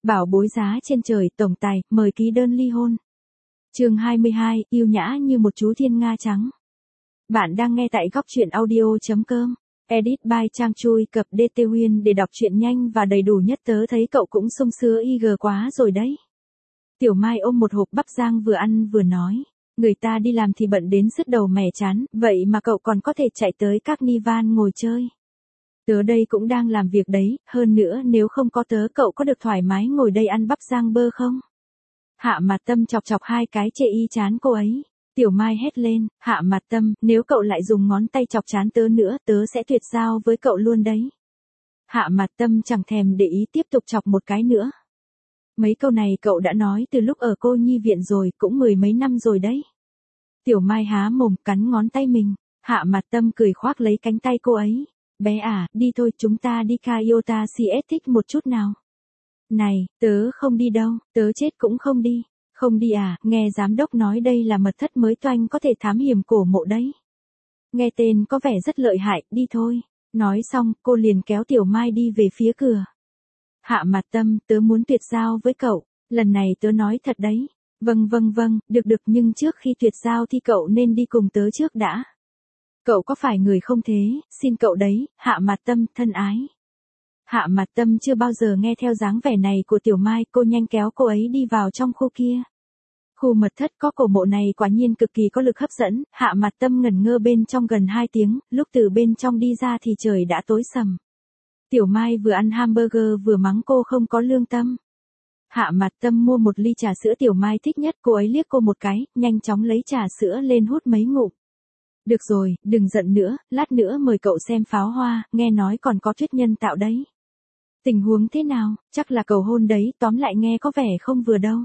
Bảo bối giá trên trời, tổng tài, mời ký đơn ly hôn. Chương 22, yêu nhã như một chú thiên nga trắng. Bạn đang nghe tại góc truyện audio.com. Edit by Trang Chui cập DT Huyên để đọc truyện nhanh và đầy đủ nhất. Tớ thấy cậu cũng sung sứa IG quá rồi đấy. Tiểu Mai ôm một hộp bắp rang vừa ăn vừa nói. Người ta đi làm thì bận đến sứt đầu mẻ chán, vậy mà cậu còn có thể chạy tới Carnival ngồi chơi. Tớ đây cũng đang làm việc đấy, hơn nữa nếu không có tớ cậu có được thoải mái ngồi đây ăn bắp rang bơ không? Hạ Mạt Tâm chọc chọc hai cái chê y chán cô ấy. Tiểu Mai hét lên, Hạ Mạt Tâm, nếu cậu lại dùng ngón tay chọc chán tớ nữa, tớ sẽ tuyệt giao với cậu luôn đấy. Hạ Mạt Tâm chẳng thèm để ý tiếp tục chọc một cái nữa. Mấy câu này cậu đã nói từ lúc ở cô nhi viện rồi, cũng mười mấy năm rồi đấy. Tiểu Mai há mồm cắn ngón tay mình, Hạ Mạt Tâm cười khoác lấy cánh tay cô ấy. Bé à, đi thôi chúng ta đi Kyoto Siếc một chút nào. Này, tớ không đi đâu, tớ chết cũng không đi. Không đi à, nghe giám đốc nói đây là mật thất mới toanh có thể thám hiểm cổ mộ đấy. Nghe tên có vẻ rất lợi hại, đi thôi. Nói xong, cô liền kéo Tiểu Mai đi về phía cửa. Hạ Mạt Tâm, tớ muốn tuyệt giao với cậu, lần này tớ nói thật đấy. Vâng, được nhưng trước khi tuyệt giao thì cậu nên đi cùng tớ trước đã. Cậu có phải người không thế, xin cậu đấy, Hạ Mạt Tâm, thân ái. Hạ Mạt Tâm chưa bao giờ nghe theo dáng vẻ này của Tiểu Mai, cô nhanh kéo cô ấy đi vào trong khu kia. Khu mật thất có cổ mộ này quả nhiên cực kỳ có lực hấp dẫn, Hạ Mạt Tâm ngẩn ngơ bên trong gần 2 tiếng, lúc từ bên trong đi ra thì trời đã tối sầm. Tiểu Mai vừa ăn hamburger vừa mắng cô không có lương tâm. Hạ Mạt Tâm mua một ly trà sữa Tiểu Mai thích nhất, cô ấy liếc cô một cái, nhanh chóng lấy trà sữa lên hút mấy ngụm. Được rồi, đừng giận nữa, lát nữa mời cậu xem pháo hoa, nghe nói còn có tuyết nhân tạo đấy. Tình huống thế nào, chắc là cầu hôn đấy, tóm lại nghe có vẻ không vừa đâu.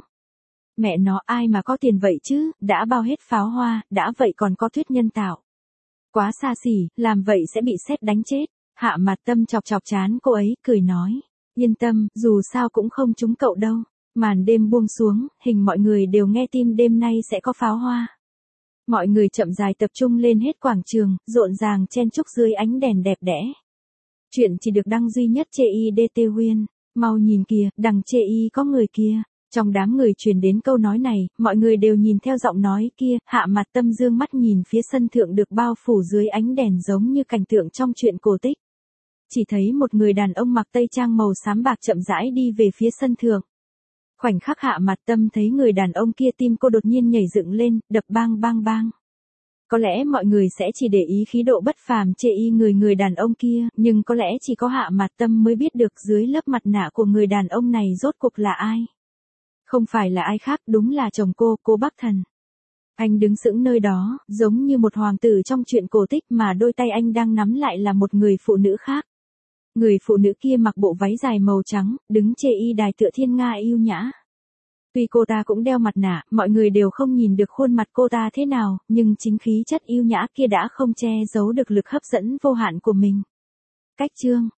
Mẹ nó ai mà có tiền vậy chứ, đã bao hết pháo hoa, đã vậy còn có tuyết nhân tạo. Quá xa xỉ, làm vậy sẽ bị sét đánh chết. Hạ Mạt Tâm chọc chọc trán cô ấy, cười nói. Yên tâm, dù sao cũng không trúng cậu đâu. Màn đêm buông xuống, hình mọi người đều nghe tin đêm nay sẽ có pháo hoa. Mọi người chậm rãi tập trung lên hết quảng trường, rộn ràng chen chúc dưới ánh đèn đẹp đẽ. Chuyện chỉ được đăng duy nhất trên DT Huyên. Mau nhìn kìa, đằng chê y có người kia. Trong đám người truyền đến câu nói này, mọi người đều nhìn theo giọng nói kia. Hạ Mạt Tâm dương mắt nhìn phía sân thượng được bao phủ dưới ánh đèn giống như cảnh tượng trong truyện cổ tích. Chỉ thấy một người đàn ông mặc tây trang màu xám bạc chậm rãi đi về phía sân thượng. Khoảnh khắc Hạ Mạt Tâm thấy người đàn ông kia, tim cô đột nhiên nhảy dựng lên, đập bang bang bang. Có lẽ mọi người sẽ chỉ để ý khí độ bất phàm chê y người đàn ông kia, nhưng có lẽ chỉ có Hạ Mạt Tâm mới biết được dưới lớp mặt nạ của người đàn ông này rốt cuộc là ai. Không phải là ai khác, đúng là chồng cô Bắc Thần. Anh đứng sững nơi đó, giống như một hoàng tử trong truyện cổ tích mà đôi tay anh đang nắm lại là một người phụ nữ khác. Người phụ nữ kia mặc bộ váy dài màu trắng, đứng chê y đài tựa thiên nga yêu nhã. Tuy cô ta cũng đeo mặt nạ, mọi người đều không nhìn được khuôn mặt cô ta thế nào, nhưng chính khí chất yêu nhã kia đã không che giấu được lực hấp dẫn vô hạn của mình. Cách chương